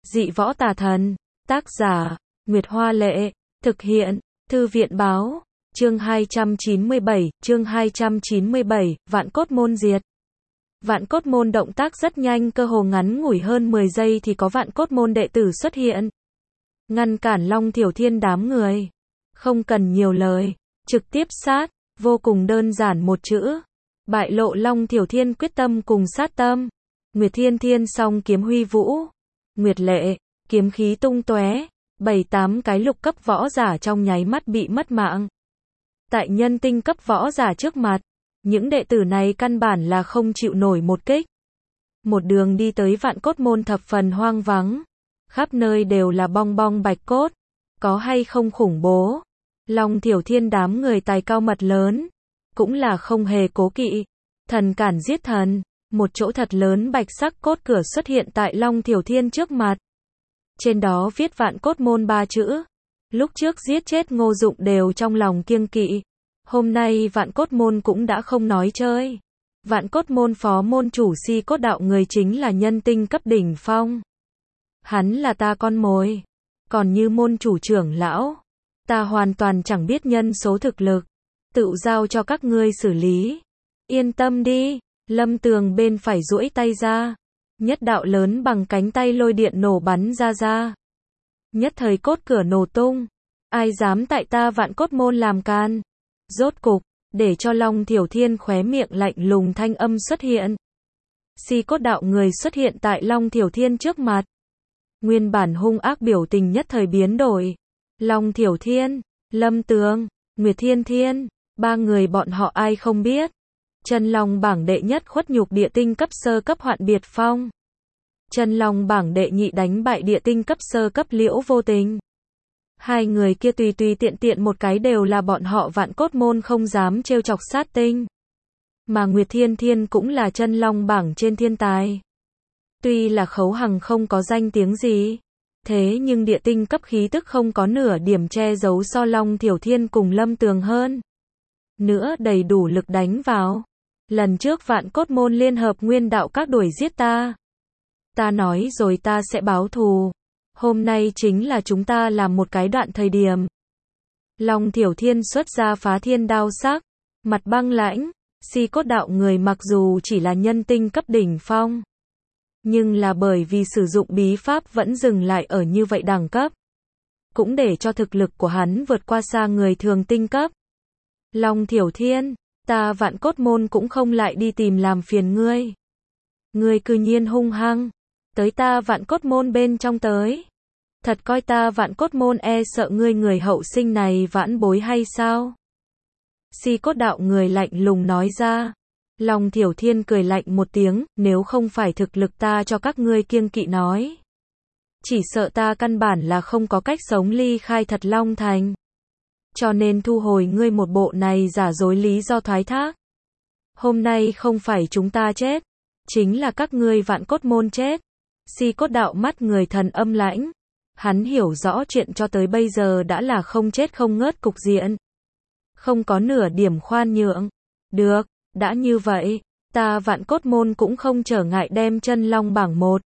Dị võ tà thần. Tác giả, Nguyệt Hoa Lệ. Thực hiện, Thư viện Báo. Chương 297, Vạn Cốt Môn diệt. Vạn Cốt Môn động tác rất nhanh, cơ hồ ngắn ngủi hơn 10 giây thì có Vạn Cốt Môn đệ tử xuất hiện. Ngăn cản Long Thiểu Thiên đám người. Không cần nhiều lời, trực tiếp sát, vô cùng đơn giản một chữ. Bại lộ Long Thiểu Thiên quyết tâm cùng sát tâm. Nguyệt Thiên Thiên song kiếm huy vũ. Nguyệt Lệ, kiếm khí tung tóe, 7-8 cái lục cấp võ giả trong nháy mắt bị mất mạng. Tại nhân tinh cấp võ giả trước mặt, những đệ tử này căn bản là không chịu nổi một kích. Một đường đi tới Vạn Cốt Môn thập phần hoang vắng, khắp nơi đều là bong bong bạch cốt, có hay không khủng bố. Long Thiểu Thiên đám người tài cao mật lớn, cũng là không hề cố kỵ, thần cản giết thần. Một chỗ thật lớn bạch sắc cốt cửa xuất hiện tại Long Thiểu Thiên trước mặt. Trên đó viết Vạn Cốt Môn 3 chữ. Lúc trước giết chết Ngô Dụng đều trong lòng kiêng kỵ. Hôm nay Vạn Cốt Môn cũng đã không nói chơi. Vạn Cốt Môn phó môn chủ Si Cốt Đạo người chính là nhân tinh cấp đỉnh phong. Hắn là ta con mồi. Còn như môn chủ trưởng lão, ta hoàn toàn chẳng biết nhân số thực lực. Tự giao cho các ngươi xử lý. Yên tâm đi. Lâm Tường bên phải duỗi tay ra. Nhất đạo lớn bằng cánh tay lôi điện nổ bắn ra. Nhất thời cốt cửa nổ tung. Ai dám tại ta Vạn Cốt Môn làm can. Rốt cục, để cho Long Thiểu Thiên khóe miệng lạnh lùng thanh âm xuất hiện. Si Cốt Đạo người xuất hiện tại Long Thiểu Thiên trước mặt. Nguyên bản hung ác biểu tình nhất thời biến đổi. Long Thiểu Thiên, Lâm Tường, Nguyệt Thiên Thiên, ba người bọn họ ai không biết. Chân Long bảng đệ nhất khuất nhục địa tinh cấp sơ cấp Hoạn Biệt Phong. Chân Long bảng đệ nhị đánh bại địa tinh cấp sơ cấp Liễu Vô Tình. Hai người kia tùy tiện một cái đều là bọn họ Vạn Cốt Môn không dám trêu chọc sát tinh. Mà Nguyệt Thiên Thiên cũng là chân Long bảng trên thiên tài. Tuy là Khấu Hằng không có danh tiếng gì, thế nhưng địa tinh cấp khí tức không có nửa điểm che giấu so Long Thiểu Thiên cùng Lâm Tường hơn. Nữa đầy đủ lực đánh vào. Lần trước Vạn Cốt Môn liên hợp Nguyên Đạo Các đuổi giết ta. Ta nói rồi ta sẽ báo thù. Hôm nay chính là chúng ta làm một cái đoạn thời điểm. Long Thiểu Thiên xuất ra Phá Thiên đao sắc, mặt băng lãnh. Si Cốt Đạo người mặc dù chỉ là nhân tinh cấp đỉnh phong, nhưng là bởi vì sử dụng bí pháp vẫn dừng lại ở như vậy đẳng cấp, cũng để cho thực lực của hắn vượt qua xa người thường tinh cấp. Long Thiểu Thiên, ta Vạn Cốt Môn cũng không lại đi tìm làm phiền ngươi. Ngươi cư nhiên hung hăng tới ta Vạn Cốt Môn bên trong tới. Thật coi ta Vạn Cốt Môn e sợ ngươi người hậu sinh này vãn bối hay sao? Si Cốt Đạo người lạnh lùng nói ra. Long Thiểu Thiên cười lạnh một tiếng, nếu không phải thực lực ta cho các ngươi kiêng kỵ nói, chỉ sợ ta căn bản là không có cách sống ly khai thật Long Thành. Cho nên thu hồi ngươi một bộ này giả dối lý do thoái thác. Hôm nay không phải chúng ta chết, chính là các ngươi Vạn Cốt Môn chết. Si Cốt Đạo mắt người thần âm lãnh. Hắn hiểu rõ chuyện cho tới bây giờ đã là không chết không ngớt cục diện. Không có nửa điểm khoan nhượng. Được, đã như vậy, ta Vạn Cốt Môn cũng không trở ngại đem chân Long bảng 1,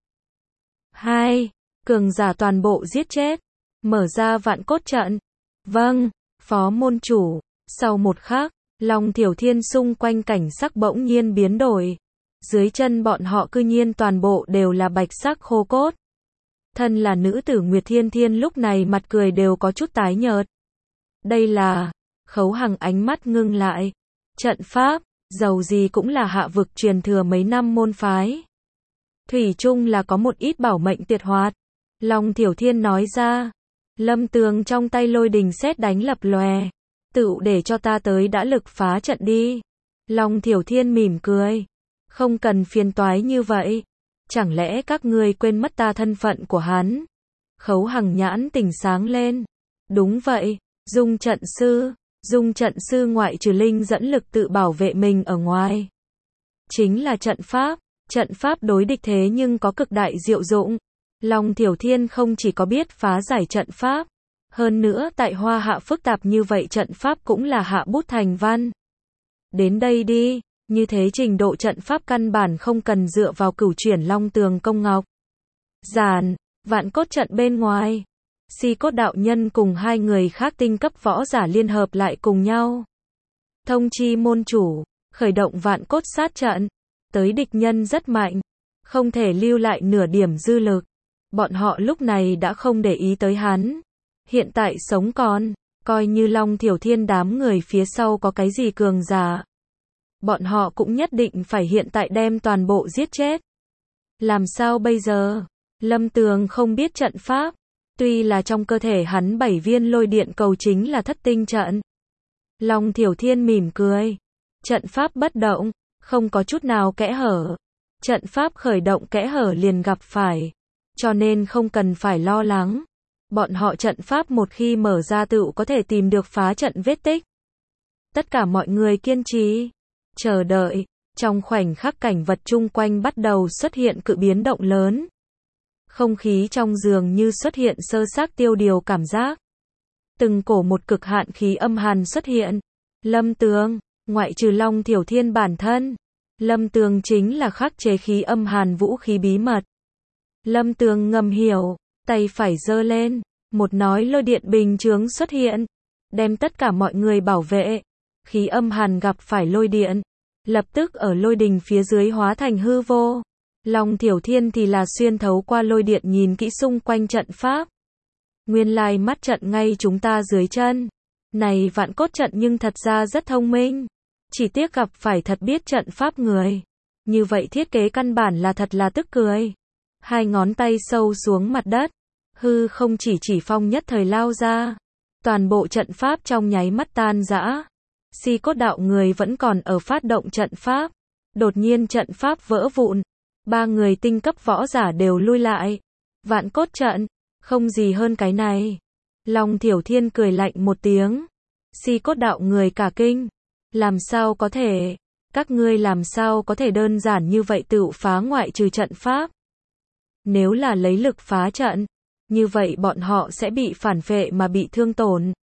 2, cường giả toàn bộ giết chết. Mở ra Vạn Cốt trận. Vâng, phó môn chủ. Sau một khắc, Long Thiểu Thiên xung quanh cảnh sắc bỗng nhiên biến đổi. Dưới chân bọn họ cư nhiên toàn bộ đều là bạch sắc khô cốt. Thân là nữ tử Nguyệt Thiên Thiên lúc này mặt cười đều có chút tái nhợt. Đây là, Khấu Hằng ánh mắt ngưng lại. Trận pháp, dầu gì cũng là hạ vực truyền thừa mấy năm môn phái. Thủy chung là có một ít bảo mệnh tuyệt hoạt. Long Thiểu Thiên nói ra. Lâm Tường trong tay lôi đình sét đánh lập lòe. Tự để cho ta tới đã lực phá trận đi. Long Thiểu Thiên mỉm cười. Không cần phiền toái như vậy. Chẳng lẽ các ngươi quên mất ta thân phận của hắn? Khấu Hằng nhãn tỉnh sáng lên. Đúng vậy, Dung trận sư. Dung trận sư ngoại trừ linh dẫn lực tự bảo vệ mình ở ngoài, chính là trận pháp. Trận pháp đối địch thế nhưng có cực đại diệu dụng. Long Thiểu Thiên không chỉ có biết phá giải trận pháp, hơn nữa tại Hoa Hạ phức tạp như vậy trận pháp cũng là hạ bút thành văn. Đến đây đi, như thế trình độ trận pháp căn bản không cần dựa vào cửu chuyển Long Tường Công Ngọc. Giản, Vạn cốt trận bên ngoài, Si Cốt đạo nhân cùng hai người khác tinh cấp võ giả liên hợp lại cùng nhau. Thông chi môn chủ, khởi động vạn cốt sát trận. Tới địch nhân rất mạnh, không thể lưu lại nửa điểm dư lực. Bọn họ lúc này đã không để ý tới hắn. Hiện tại sống còn, coi như Long Thiểu Thiên đám người phía sau có cái gì cường giả. Bọn họ cũng nhất định phải hiện tại đem toàn bộ giết chết. Làm sao bây giờ? Lâm Tường không biết trận pháp. Tuy là trong cơ thể hắn 7 viên lôi điện cầu chính là thất tinh trận. Long Thiểu Thiên mỉm cười. Trận pháp bất động, không có chút nào kẽ hở. Trận pháp khởi động kẽ hở liền gặp phải. Cho nên không cần phải lo lắng. Bọn họ trận pháp một khi mở ra tựu có thể tìm được phá trận vết tích. Tất cả mọi người kiên trì, chờ đợi. Trong khoảnh khắc cảnh vật chung quanh bắt đầu xuất hiện cự biến động lớn. Không khí trong giường như xuất hiện sơ xác tiêu điều cảm giác. Từng cổ một cực hạn khí âm hàn xuất hiện. Lâm Tường, ngoại trừ Long Thiểu Thiên bản thân, Lâm Tường chính là khắc chế khí âm hàn vũ khí bí mật. Lâm Tường ngầm hiểu, tay phải giơ lên, một nói lôi điện bình chướng xuất hiện, đem tất cả mọi người bảo vệ. Khí âm hàn gặp phải lôi điện, lập tức ở lôi đình phía dưới hóa thành hư vô. Long Thiểu Thiên thì là xuyên thấu qua lôi điện nhìn kỹ xung quanh trận pháp. Nguyên lai mắt trận ngay chúng ta dưới chân. Này vạn cốt trận nhưng thật ra rất thông minh. Chỉ tiếc gặp phải thật biết trận pháp người. Như vậy thiết kế căn bản là thật là tức cười. Hai ngón tay sâu xuống mặt đất. Hư không chỉ phong nhất thời lao ra. Toàn bộ trận pháp trong nháy mắt tan rã. Si Cốt đạo người vẫn còn ở phát động trận pháp. Đột nhiên trận pháp vỡ vụn. Ba người tinh cấp võ giả đều lui lại. Vạn cốt trận, không gì hơn cái này. Long Thiểu Thiên cười lạnh một tiếng. Si Cốt đạo người cả kinh. Làm sao có thể? Các ngươi làm sao có thể đơn giản như vậy tự phá ngoại trừ trận pháp? Nếu là lấy lực phá trận, như vậy bọn họ sẽ bị phản vệ mà bị thương tổn.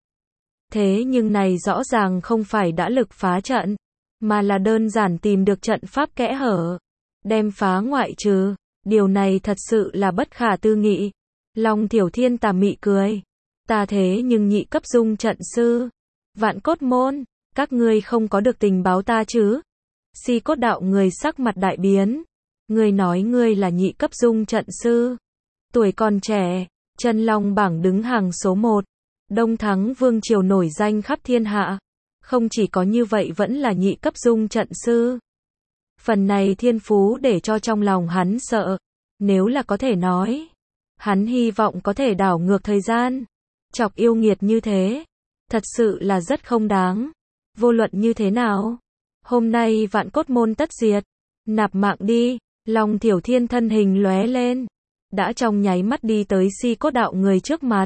Thế nhưng này rõ ràng không phải đã lực phá trận, mà là đơn giản tìm được trận pháp kẽ hở. Đem phá ngoại trừ, điều này thật sự là bất khả tư nghị. Long Thiểu Thiên tà mị cười. Ta thế nhưng nhị cấp dung trận sư. Vạn cốt môn, các ngươi không có được tình báo ta chứ? Si Cốt đạo người sắc mặt đại biến. Ngươi nói ngươi là nhị cấp dung trận sư. Tuổi còn trẻ, chân long bảng đứng hàng số 1. Đông Thắng Vương Triều nổi danh khắp thiên hạ. Không chỉ có như vậy vẫn là nhị cấp dung trận sư. Phần này thiên phú để cho trong lòng hắn sợ. Nếu là có thể nói, hắn hy vọng có thể đảo ngược thời gian. Chọc yêu nghiệt như thế, thật sự là rất không đáng. Vô luận như thế nào, hôm nay vạn cốt môn tất diệt. Nạp mạng đi. Long Thiểu Thiên thân hình lóe lên, đã trong nháy mắt đi tới Si Cốt đạo người trước mặt.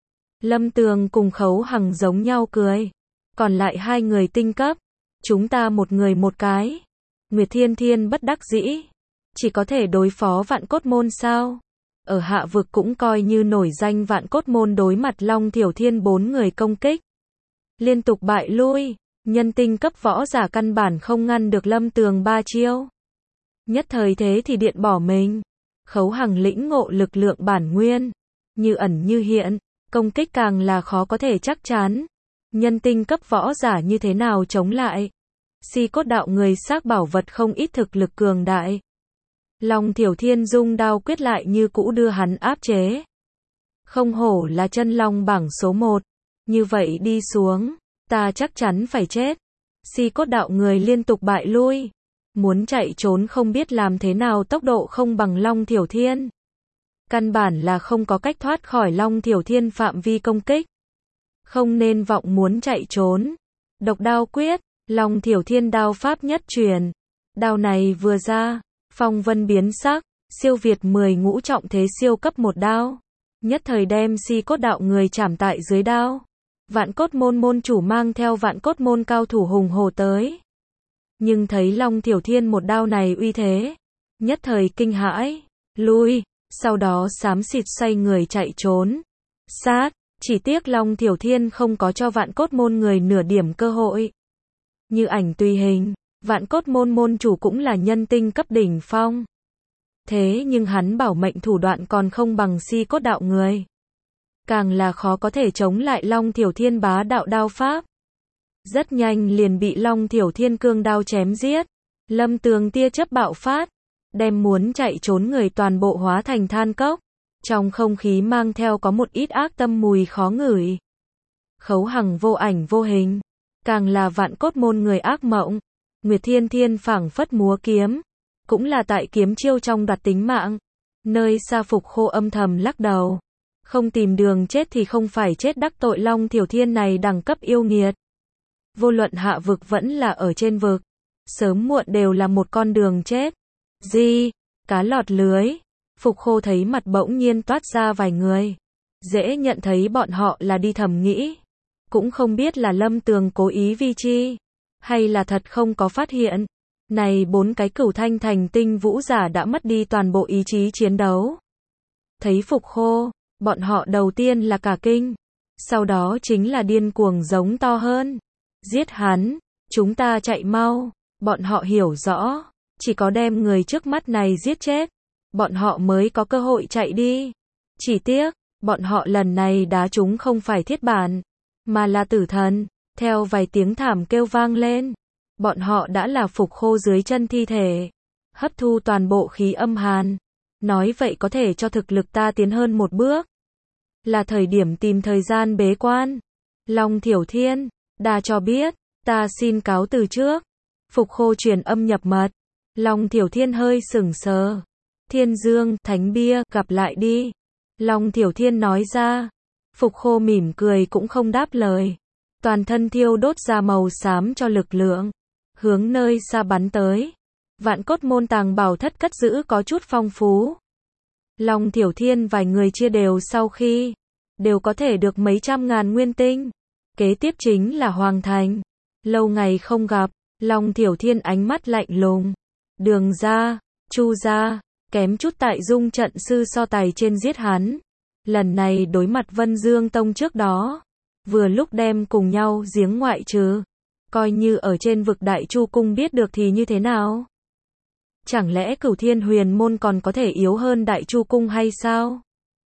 Lâm Tường cùng Khấu Hằng giống nhau cười. Còn lại hai người tinh cấp, chúng ta một người một cái. Nguyệt Thiên Thiên bất đắc dĩ, chỉ có thể đối phó vạn cốt môn sao? Ở hạ vực cũng coi như nổi danh vạn cốt môn đối mặt Long Thiểu Thiên 4 người công kích. Liên tục bại lui, nhân tinh cấp võ giả căn bản không ngăn được Lâm Tường 3 chiêu. Nhất thời thế thì điện bỏ mình. Khấu Hằng lĩnh ngộ lực lượng bản nguyên, như ẩn như hiện, công kích càng là khó có thể chắc chắn. Nhân tinh cấp võ giả như thế nào chống lại? Si Cốt đạo người xác bảo vật không ít thực lực cường đại. Long Thiểu Thiên dung đao quyết lại như cũ đưa hắn áp chế. Không hổ là chân long bảng số 1. Như vậy đi xuống, ta chắc chắn phải chết. Si Cốt đạo người liên tục bại lui. Muốn chạy trốn không biết làm thế nào, tốc độ không bằng Long Thiểu Thiên. Căn bản là không có cách thoát khỏi Long Thiểu Thiên phạm vi công kích. Không nên vọng muốn chạy trốn. Độc đao quyết, Long Thiểu Thiên đao pháp nhất truyền. Đao này vừa ra, phong vân biến sắc, siêu việt 10 ngũ trọng thế siêu cấp một đao. Nhất thời đem Si Cốt đạo người chảm tại dưới đao. Vạn cốt môn môn chủ mang theo vạn cốt môn cao thủ hùng hổ tới. Nhưng thấy Long Thiểu Thiên một đao này uy thế, nhất thời kinh hãi, lui, sau đó xám xịt xoay người chạy trốn. Sát, chỉ tiếc Long Thiểu Thiên không có cho vạn cốt môn người nửa điểm cơ hội. Như ảnh tùy hình, vạn cốt môn môn chủ cũng là nhân tinh cấp đỉnh phong. Thế nhưng hắn bảo mệnh thủ đoạn còn không bằng Si Cốt đạo người. Càng là khó có thể chống lại Long Thiểu Thiên bá đạo đao pháp. Rất nhanh liền bị Long Thiểu Thiên cương đao chém giết. Lâm Tường tia chớp bạo phát, đem muốn chạy trốn người toàn bộ hóa thành than cốc. Trong không khí mang theo có một ít ác tâm mùi khó ngửi. Khấu Hằng vô ảnh vô hình, càng là Vạn Cốt môn người ác mộng. Nguyệt Thiên Thiên phảng phất múa kiếm, cũng là tại kiếm chiêu trong đoạt tính mạng. Nơi xa Phục Khô âm thầm lắc đầu, không tìm đường chết thì không phải chết, đắc tội Long Thiểu Thiên này đẳng cấp yêu nghiệt. Vô luận hạ vực vẫn là ở trên vực, sớm muộn đều là một con đường chết. Gì? Cá lọt lưới. Phục Khô thấy mặt bỗng nhiên toát ra vài người. Dễ nhận thấy bọn họ là đi thầm nghĩ. Cũng không biết là Lâm Tường cố ý vi chi, hay là thật không có phát hiện. Này 4 cái cửu thanh thành tinh vũ giả đã mất đi toàn bộ ý chí chiến đấu. Thấy Phục Khô, bọn họ đầu tiên là cả kinh. Sau đó chính là điên cuồng giống to hơn. Giết hắn, chúng ta chạy mau. Bọn họ hiểu rõ, chỉ có đem người trước mắt này giết chết, bọn họ mới có cơ hội chạy đi. Chỉ tiếc, bọn họ lần này đá trúng không phải thiết bản, mà là tử thần. Theo vài tiếng thảm kêu vang lên, bọn họ đã là Phục Khô dưới chân thi thể, hấp thu toàn bộ khí âm hàn. Nói vậy có thể cho thực lực ta tiến hơn một bước. Là thời điểm tìm thời gian bế quan. Long Thiểu Thiên, đa cho biết, ta xin cáo từ trước. Phục Khô truyền âm nhập mật. Long Thiểu Thiên hơi sững sờ. Thiên Dương, Thánh Bia, gặp lại đi. Long Thiểu Thiên nói ra. Phục Khô mỉm cười cũng không đáp lời. Toàn thân thiêu đốt ra màu xám cho lực lượng, hướng nơi xa bắn tới. Vạn Cốt môn tàng bảo thất cất giữ có chút phong phú. Long Thiểu Thiên vài người chia đều sau khi, đều có thể được mấy trăm ngàn nguyên tinh. Kế tiếp chính là Hoàng Thành. Lâu ngày không gặp, Long Thiểu Thiên ánh mắt lạnh lùng. Đường gia, Chu gia, kém chút tại dung trận sư so tài trên giết hắn. Lần này đối mặt Vân Dương Tông trước đó, vừa lúc đem cùng nhau giếng ngoại trừ. Coi như ở trên vực Đại Chu Cung biết được thì như thế nào? Chẳng lẽ Cửu Thiên Huyền môn còn có thể yếu hơn Đại Chu Cung hay sao?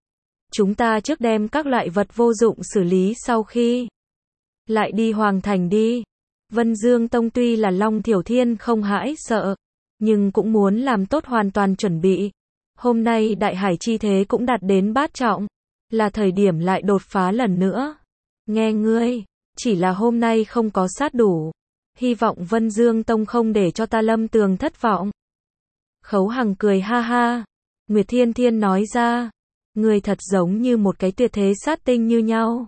Chúng ta trước đem các loại vật vô dụng xử lý, sau khi lại đi Hoàng Thành đi. Vân Dương Tông tuy là Long Thiểu Thiên không hãi sợ, nhưng cũng muốn làm tốt hoàn toàn chuẩn bị. Hôm nay Đại Hải chi thế cũng đạt đến bát trọng, là thời điểm lại đột phá lần nữa. Nghe ngươi, chỉ là hôm nay không có sát đủ. Hy vọng Vân Dương Tông không để cho ta Lâm Tường thất vọng. Khấu Hằng cười ha ha. Nguyệt Thiên Thiên nói ra. Ngươi thật giống như một cái tuyệt thế sát tinh như nhau.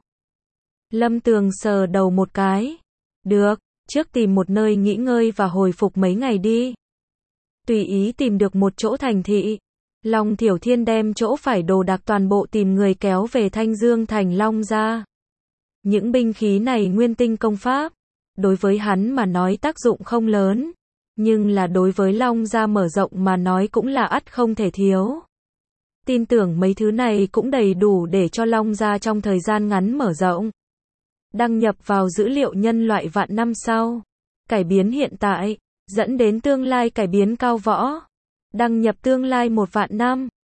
Lâm Tường sờ đầu một cái. Được, trước tìm một nơi nghỉ ngơi và hồi phục mấy ngày đi. Tùy ý tìm được một chỗ thành thị. Long Thiểu Thiên đem chỗ phải đồ đạc toàn bộ tìm người kéo về Thanh Dương thành Long gia. Những binh khí này nguyên tinh công pháp, đối với hắn mà nói tác dụng không lớn, nhưng là đối với Long gia mở rộng mà nói cũng là ắt không thể thiếu. Tin tưởng mấy thứ này cũng đầy đủ để cho Long gia trong thời gian ngắn mở rộng. Đăng nhập vào dữ liệu nhân loại vạn năm sau. Cải biến hiện tại, dẫn đến tương lai cải biến cao võ. Đăng nhập tương lai 1 vạn năm.